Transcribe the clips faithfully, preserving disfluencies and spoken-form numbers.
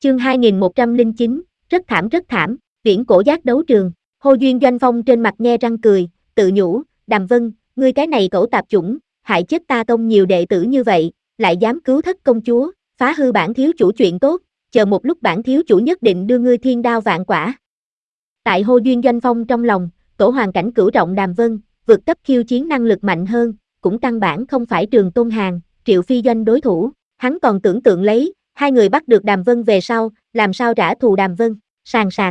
Chương hai nghìn một trăm lẻ chín, rất thảm rất thảm, viễn cổ giác đấu trường. Hô Duyên Doanh Phong trên mặt nhe răng cười, tự nhủ, Đàm Vân, ngươi cái này cẩu tạp chủng, hại chết ta tông nhiều đệ tử như vậy, lại dám cứu thất công chúa, phá hư bản thiếu chủ chuyện tốt, chờ một lúc bản thiếu chủ nhất định đưa ngươi thiên đao vạn quả. Tại Hô Duyên Doanh Phong trong lòng, tổ hoàng cảnh cửu trọng Đàm Vân, vượt cấp khiêu chiến năng lực mạnh hơn, cũng căn bản không phải Trường Tôn Hàn, Triệu Phi Doanh đối thủ, hắn còn tưởng tượng lấy, hai người bắt được Đàm Vân về sau, làm sao trả thù Đàm Vân, sàn sạc.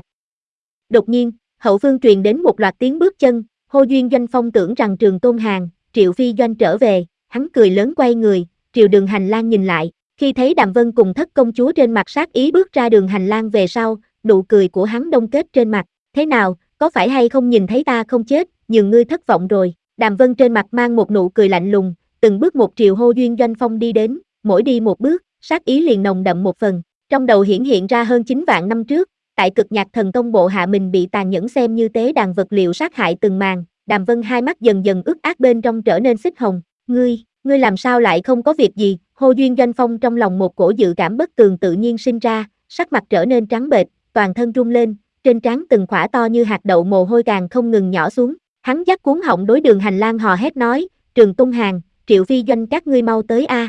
Đột nhiên, hậu phương truyền đến một loạt tiếng bước chân, Hô Duyên Doanh Phong tưởng rằng Trường Tôn Hàn, Triệu Phi Doanh trở về, hắn cười lớn quay người, triều đường hành lang nhìn lại, khi thấy Đàm Vân cùng thất công chúa trên mặt sát ý bước ra đường hành lang về sau, nụ cười của hắn đông kết trên mặt, thế nào, có phải hay không nhìn thấy ta không chết, nhường ngươi thất vọng rồi. Đàm Vân trên mặt mang một nụ cười lạnh lùng, từng bước một triều Hô Duyên Doanh Phong đi đến, mỗi đi một bước, sát ý liền nồng đậm một phần, trong đầu hiển hiện ra hơn chín vạn năm trước, tại Cực Nhạc Thần Tông bộ hạ mình bị tàn nhẫn xem như tế đàn vật liệu sát hại từng màn. Đàm Vân hai mắt dần dần ướt át bên trong trở nên xích hồng, ngươi, ngươi làm sao lại không có việc gì? Hô Duyên Doanh Phong trong lòng một cổ dự cảm bất tường tự nhiên sinh ra, sắc mặt trở nên trắng bệch, toàn thân run lên, trên trán từng khỏa to như hạt đậu mồ hôi càng không ngừng nhỏ xuống, hắn dắt cuống họng đối đường hành lang hò hét nói, Trường Tôn Hàn, Triệu Phi Doanh các ngươi mau tới a,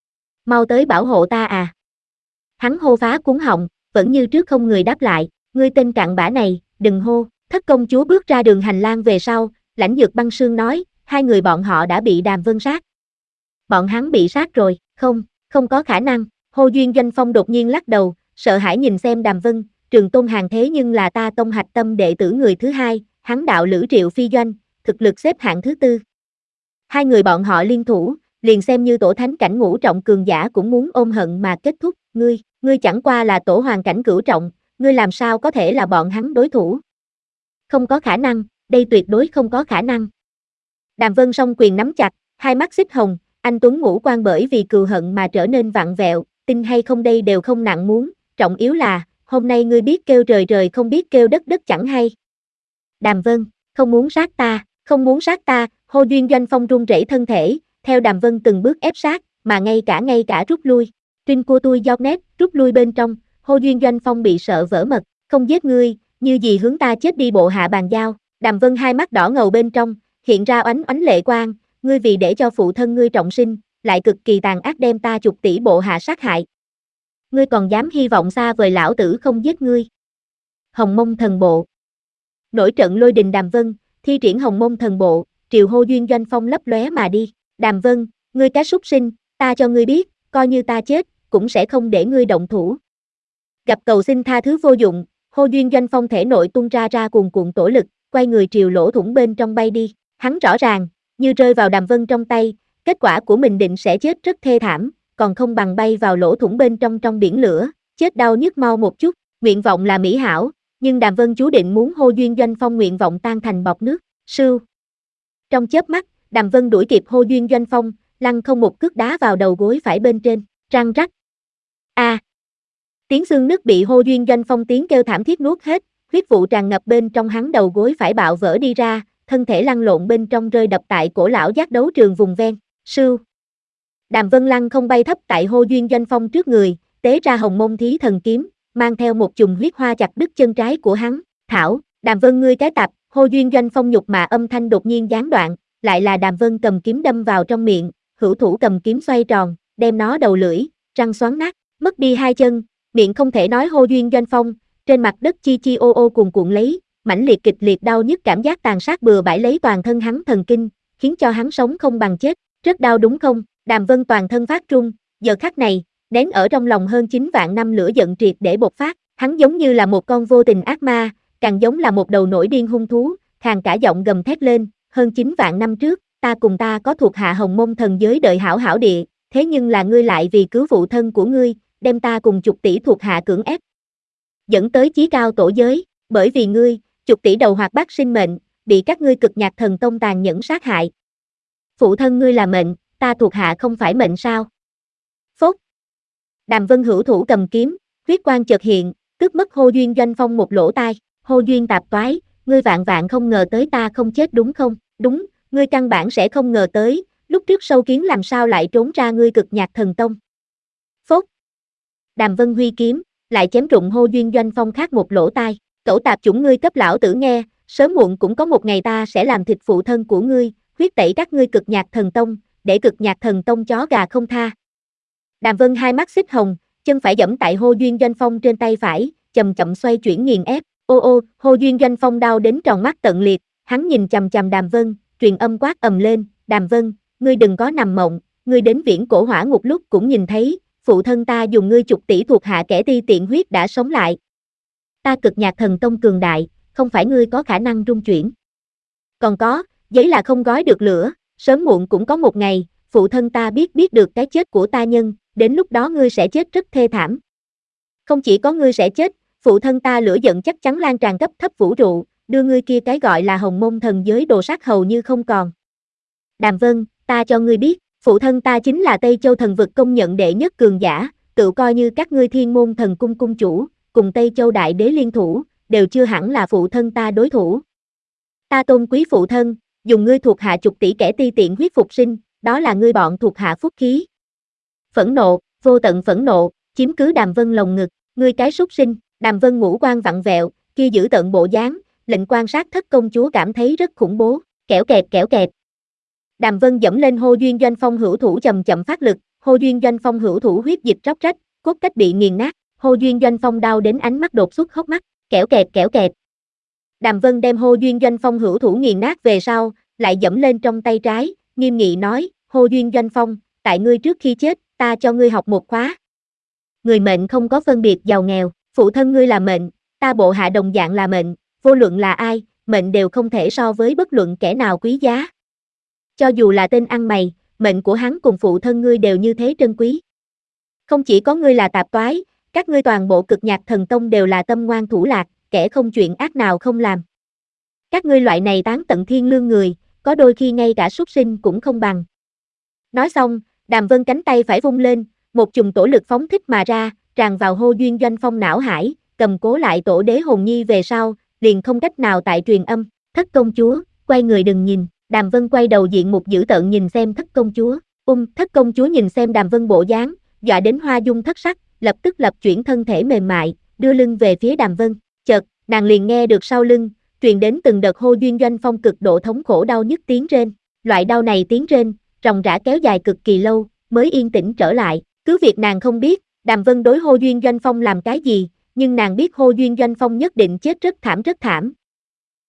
mau tới bảo hộ ta à. Hắn hô phá cuống họng, vẫn như trước không người đáp lại, ngươi tên cặn bã này, đừng hô. Thất công chúa bước ra đường hành lang về sau, Lãnh Dược Băng Sương nói, hai người bọn họ đã bị Đàm Vân sát. Bọn hắn bị sát rồi, không, không có khả năng. Hô Duyên Doanh Phong đột nhiên lắc đầu, sợ hãi nhìn xem Đàm Vân, Trường Tôn Hàn thế nhưng là ta tông hạch tâm đệ tử người thứ hai, hắn đạo lữ Triệu Phi Doanh, thực lực xếp hạng thứ tư. Hai người bọn họ liên thủ, liền xem như tổ thánh cảnh ngũ trọng cường giả cũng muốn ôm hận mà kết thúc, ngươi, ngươi chẳng qua là tổ hoàng cảnh cửu trọng, ngươi làm sao có thể là bọn hắn đối thủ? Không có khả năng, đây tuyệt đối không có khả năng. Đàm Vân song quyền nắm chặt, hai mắt xích hồng, anh tuấn ngũ quan bởi vì cừu hận mà trở nên vặn vẹo, tin hay không đây đều không nặng muốn, trọng yếu là, hôm nay ngươi biết kêu trời trời không biết kêu đất đất chẳng hay. Đàm Vân, không muốn sát ta, không muốn sát ta. Hô Duyên Doanh Phong run rẩy thân thể, theo Đàm Vân từng bước ép sát, mà ngay cả ngay cả rút lui. Trinh của tôi giọt nét, rút lui bên trong, Hô Duyên Doanh Phong bị sợ vỡ mật, không giết ngươi, như gì hướng ta chết đi bộ hạ bàn giao. Đàm Vân hai mắt đỏ ngầu bên trong, hiện ra oánh oánh lệ quang, ngươi vì để cho phụ thân ngươi trọng sinh, lại cực kỳ tàn ác đem ta chục tỷ bộ hạ sát hại. Ngươi còn dám hy vọng xa vời lão tử không giết ngươi. Hồng Mông Thần Bộ. Nổi trận lôi đình Đàm Vân, thi triển Hồng Mông Thần Bộ, triều Hô Duyên Doanh Phong lấp lóe mà đi. Đàm Vân, ngươi cái súc sinh, ta cho ngươi biết, coi như ta chết, cũng sẽ không để ngươi động thủ. Gặp cầu xin tha thứ vô dụng, Hô Duyên Doanh Phong thể nội tung ra ra cuồn cuộn tổ lực, quay người triều lỗ thủng bên trong bay đi. Hắn rõ ràng, như rơi vào Đàm Vân trong tay, kết quả của mình định sẽ chết rất thê thảm, còn không bằng bay vào lỗ thủng bên trong trong biển lửa, chết đau nhức mau một chút. Nguyện vọng là mỹ hảo, nhưng Đàm Vân chú định muốn Hô Duyên Doanh Phong nguyện vọng tan thành bọt nước. Sưu. Trong chớp mắt, Đàm Vân đuổi kịp Hô Duyên Doanh Phong, lăn không một cước đá vào đầu gối phải bên trên, răng rắc. A. À. Tiếng xương nứt bị Hô Duyên Doanh Phong tiếng kêu thảm thiết nuốt hết, huyết vụ tràn ngập bên trong hắn đầu gối phải bạo vỡ đi ra, thân thể lăn lộn bên trong rơi đập tại cổ lão giác đấu trường vùng ven. Sưu. Đàm Vân lăn không bay thấp tại Hô Duyên Doanh Phong trước người, tế ra Hồng Mông Thí Thần Kiếm, mang theo một chùm huyết hoa chặt đứt chân trái của hắn. Thảo, Đàm Vân ngươi cái tạp. Hô Duyên Doanh Phong nhục mạ âm thanh đột nhiên gián đoạn, lại là Đàm Vân cầm kiếm đâm vào trong miệng, hữu thủ cầm kiếm xoay tròn, đem nó đầu lưỡi, răng xoắn nát, mất đi hai chân, miệng không thể nói. Hô Duyên Doanh Phong, trên mặt đất chi chi ô ô cuồn cuộn lấy, mãnh liệt kịch liệt đau nhức cảm giác tàn sát bừa bãi lấy toàn thân hắn thần kinh, khiến cho hắn sống không bằng chết, rất đau đúng không? Đàm Vân toàn thân phát run, giờ khắc này, nén ở trong lòng hơn chín vạn năm lửa giận triệt để bộc phát, hắn giống như là một con vô tình ác ma, càng giống là một đầu nổi điên hung thú, khàn cả giọng gầm thét lên, hơn chín vạn năm trước, ta cùng ta có thuộc hạ Hồng Mông thần giới đợi hảo hảo địa, thế nhưng là ngươi lại vì cứu phụ thân của ngươi, đem ta cùng chục tỷ thuộc hạ cưỡng ép dẫn tới chí cao tổ giới, bởi vì ngươi, chục tỷ đầu hoạt bát sinh mệnh, bị các ngươi Cực Nhạc Thần Tông tàn nhẫn sát hại. Phụ thân ngươi là mệnh, ta thuộc hạ không phải mệnh sao? Phốt. Đàm Vân hữu thủ cầm kiếm, huyết quang chợt hiện, cướp mất Hô Duyên Doanh Phong một lỗ tai. Hô Duyên tạp toái, ngươi vạn vạn không ngờ tới ta không chết đúng không? Đúng, ngươi căn bản sẽ không ngờ tới, lúc trước sâu kiến làm sao lại trốn ra ngươi Cực Nhạc Thần Tông. Phốt. Đàm Vân huy kiếm, lại chém rụng Hô Duyên Doanh Phong khác một lỗ tai. Cẩu tạp chủng, ngươi cấp lão tử nghe, sớm muộn cũng có một ngày ta sẽ làm thịt phụ thân của ngươi, huyết tẩy các ngươi Cực Nhạc Thần Tông, để Cực Nhạc Thần Tông chó gà không tha. Đàm Vân hai mắt xích hồng, chân phải giẫm tại Hô Duyên Doanh Phong trên tay phải, chậm chậm xoay chuyển nghiền ép. Ô ô, Hô Duyên Doanh Phong đau đến tròn mắt tận liệt, hắn nhìn chằm chằm Đàm Vân, truyền âm quát ầm lên, Đàm Vân, ngươi đừng có nằm mộng, ngươi đến Viễn Cổ Hỏa Ngục lúc cũng nhìn thấy, phụ thân ta dùng ngươi chục tỷ thuộc hạ kẻ ti tiện huyết đã sống lại. Ta Cực Nhạc Thần Tông cường đại, không phải ngươi có khả năng rung chuyển. Còn có, giấy là không gói được lửa, sớm muộn cũng có một ngày, phụ thân ta biết biết được cái chết của ta nhân, đến lúc đó ngươi sẽ chết rất thê thảm. Không chỉ có ngươi sẽ chết, phụ thân ta lửa giận chắc chắn lan tràn cấp thấp vũ trụ, đưa ngươi kia cái gọi là Hồng Môn Thần Giới đồ sát hầu như không còn. Đàm Vân, ta cho ngươi biết, phụ thân ta chính là Tây Châu thần vực công nhận đệ nhất cường giả, tự coi như các ngươi Thiên Môn Thần Cung cung chủ, cùng Tây Châu đại đế liên thủ, đều chưa hẳn là phụ thân ta đối thủ. Ta tôn quý phụ thân, dùng ngươi thuộc hạ chục tỷ kẻ ti tiện huyết phục sinh, đó là ngươi bọn thuộc hạ phúc khí. Phẫn nộ, vô tận phẫn nộ, chiếm cứ Đàm Vân lồng ngực, ngươi cái súc sinh. Đàm Vân ngũ quan vặn vẹo, kia giữ tợn bộ dáng, lệnh quan sát thất công chúa cảm thấy rất khủng bố, kẻo kẹt kẻo kẹt. Đàm Vân dẫm lên Hô Duyên Doanh Phong hữu thủ chậm chậm phát lực, Hô Duyên Doanh Phong hữu thủ huyết dịch róc rách, cốt cách bị nghiền nát, Hô Duyên Doanh Phong đau đến ánh mắt đột xuất hốc mắt, kẻo kẹt kẻo kẹt. Đàm Vân đem Hô Duyên Doanh Phong hữu thủ nghiền nát về sau, lại dẫm lên trong tay trái, nghiêm nghị nói, Hô Duyên Doanh Phong, tại ngươi trước khi chết, ta cho ngươi học một khóa. Người mệnh không có phân biệt giàu nghèo, phụ thân ngươi là mệnh, ta bộ hạ đồng dạng là mệnh, vô luận là ai, mệnh đều không thể so với bất luận kẻ nào quý giá. Cho dù là tên ăn mày, mệnh của hắn cùng phụ thân ngươi đều như thế trân quý. Không chỉ có ngươi là tạp toái, các ngươi toàn bộ Cực Nhạc Thần Tông đều là tâm ngoan thủ lạc, kẻ không chuyện ác nào không làm. Các ngươi loại này tán tận thiên lương người, có đôi khi ngay cả súc sinh cũng không bằng. Nói xong, Đàm Vân cánh tay phải vung lên, một chùm tổ lực phóng thích mà ra, tràn vào Hô Duyên Doanh Phong não hải, cầm cố lại tổ đế hồn nhi về sau, liền không cách nào tại truyền âm, thất công chúa, quay người đừng nhìn. Đàm Vân quay đầu diện mục dữ tợn nhìn xem thất công chúa, ung, thất công chúa nhìn xem Đàm Vân bộ dáng, dọa đến hoa dung thất sắc, lập tức lập chuyển thân thể mềm mại, đưa lưng về phía Đàm Vân, chợt, nàng liền nghe được sau lưng, truyền đến từng đợt Hô Duyên Doanh Phong cực độ thống khổ đau nhức tiếng rên, loại đau này tiếng rên, ròng rã kéo dài cực kỳ lâu, mới yên tĩnh trở lại, cứ việc nàng không biết, Đàm Vân đối Hô Duyên Doanh Phong làm cái gì, nhưng nàng biết Hô Duyên Doanh Phong nhất định chết rất thảm rất thảm,